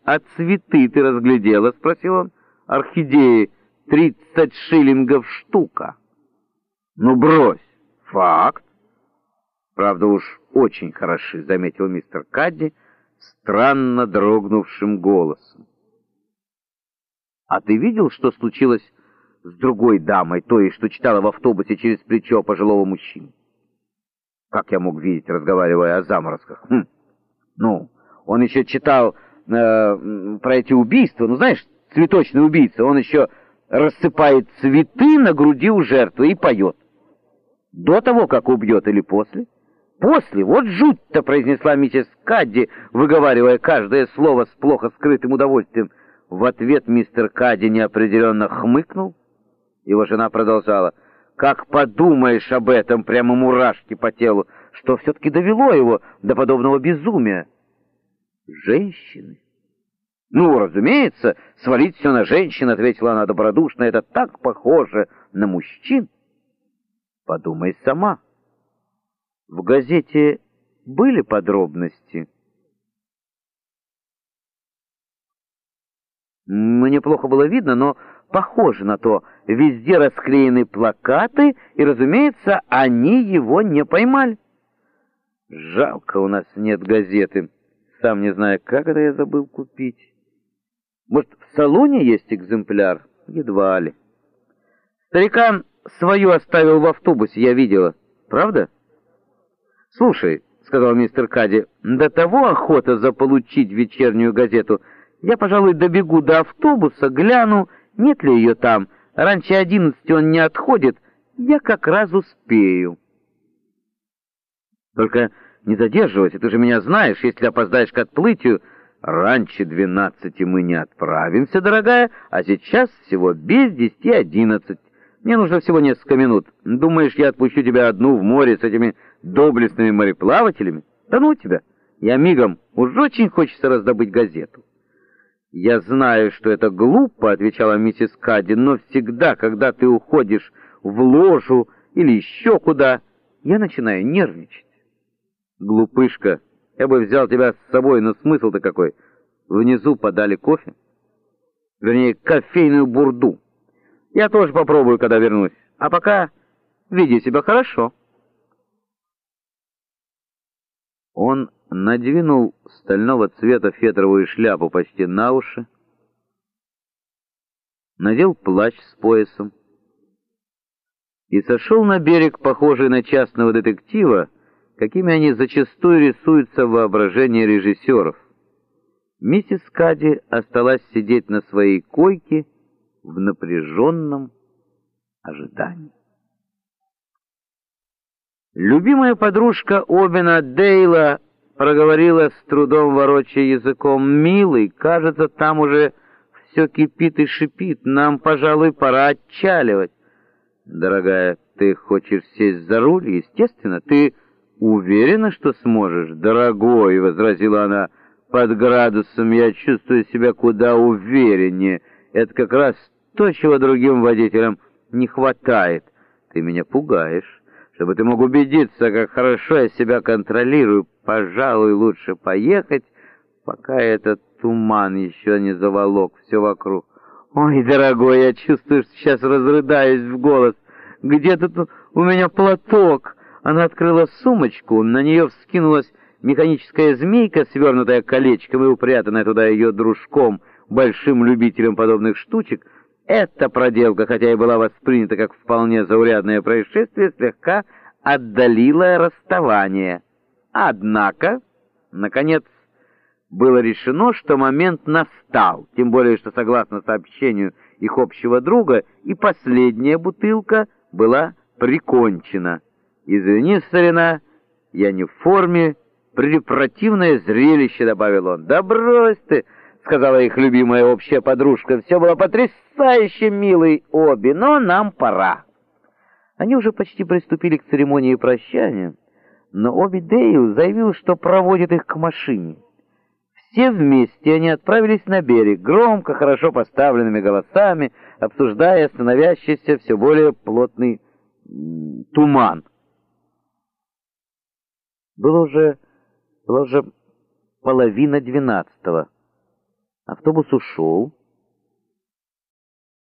«А цветы ты разглядела?» — спросил он. «Орхидеи 30 шиллингов штука». «Ну, брось!» «Факт!» «Правда уж очень хороши», — заметил мистер Кадди странно дрогнувшим голосом. «А ты видел, что случилось с другой дамой, той, что читала в автобусе через плечо пожилого мужчины?» «Как я мог видеть, разговаривая о заморозках?» «Ну, он еще читал про эти убийства. Ну, знаешь, цветочный убийца. Он еще рассыпает цветы на груди у жертвы и поет. До того, как убьет, или после?» «После, вот жуть-то», — произнесла миссис Кадди, выговаривая каждое слово с плохо скрытым удовольствием. В ответ мистер Кадди неопределенно хмыкнул. Его жена продолжала: «Как подумаешь об этом, прямо мурашки по телу, что все-таки довело его до подобного безумия?» «Женщины?» «Ну, разумеется, свалить все на женщин», — ответила она добродушно. «Это так похоже на мужчин». «Подумай сама. В газете были подробности?» «Мне плохо было видно, но похоже на то. Везде расклеены плакаты, и, разумеется, они его не поймали». «Жалко, у нас нет газеты. Сам не знаю, как это я забыл купить. Может, в салоне есть экземпляр?» «Едва ли. Старикан свою оставил в автобусе, я видела. Правда?» «Слушай», — сказал мистер Кадди, — «до того охота заполучить вечернюю газету. Я, пожалуй, добегу до автобуса, гляну, нет ли ее там. Раньше 11 он не отходит. Я как раз успею». «Только не задерживайся, ты же меня знаешь, если опоздаешь к отплытию». «Раньше 12 мы не отправимся, дорогая, а сейчас всего без 10:11. Мне нужно всего несколько минут. Думаешь, я отпущу тебя одну в море с этими доблестными мореплавателями? Да ну тебя! Я мигом, уж очень хочется раздобыть газету». «Я знаю, что это глупо», — отвечала миссис Кадди, «но всегда, когда ты уходишь в ложу или еще куда, я начинаю нервничать». «Глупышка, я бы взял тебя с собой, но смысл-то какой? Внизу подали кофе. Вернее, кофейную бурду. Я тоже попробую, когда вернусь. А пока веди себя хорошо». Он надвинул стального цвета фетровую шляпу почти на уши, надел плащ с поясом и сошел на берег, похожий на частного детектива, какими они зачастую рисуются в воображении режиссеров. Миссис Кадди осталась сидеть на своей койке в напряженном ожидании. Любимая подружка Обина Дейла проговорила, с трудом ворочая языком: «Милый, кажется, там уже все кипит и шипит. Нам, пожалуй, пора отчаливать». «Дорогая, ты хочешь сесть за руль? Естественно. Ты уверена, что сможешь?» «Дорогой», — возразила она, — «под градусом я чувствую себя куда увереннее. Это как раз то, чего другим водителям не хватает. Ты меня пугаешь. Чтобы ты мог убедиться, как хорошо я себя контролирую, пожалуй, лучше поехать, пока этот туман еще не заволок все вокруг». «Ой, дорогой, я чувствую, что сейчас разрыдаюсь в голос. Где тут у меня платок?» Она открыла сумочку, на нее вскинулась механическая змейка, свернутая колечком и упрятанная туда ее дружком, большим любителем подобных штучек. Эта проделка, хотя и была воспринята как вполне заурядное происшествие, слегка отдалила расставание. Однако, наконец, было решено, что момент настал, тем более, что, согласно сообщению их общего друга, и последняя бутылка была прикончена. «Извини, старина, я не в форме, препротивное зрелище», — добавил он. «Да брось ты», — сказала их любимая общая подружка, — «все было потрясающе, милый Оби, но нам пора». Они уже почти приступили к церемонии прощания, но Оби Дейл заявил, что проводит их к машине. Все вместе они отправились на берег, громко, хорошо поставленными голосами, обсуждая становящийся все более плотный туман. Было уже 11:30. Автобус ушел.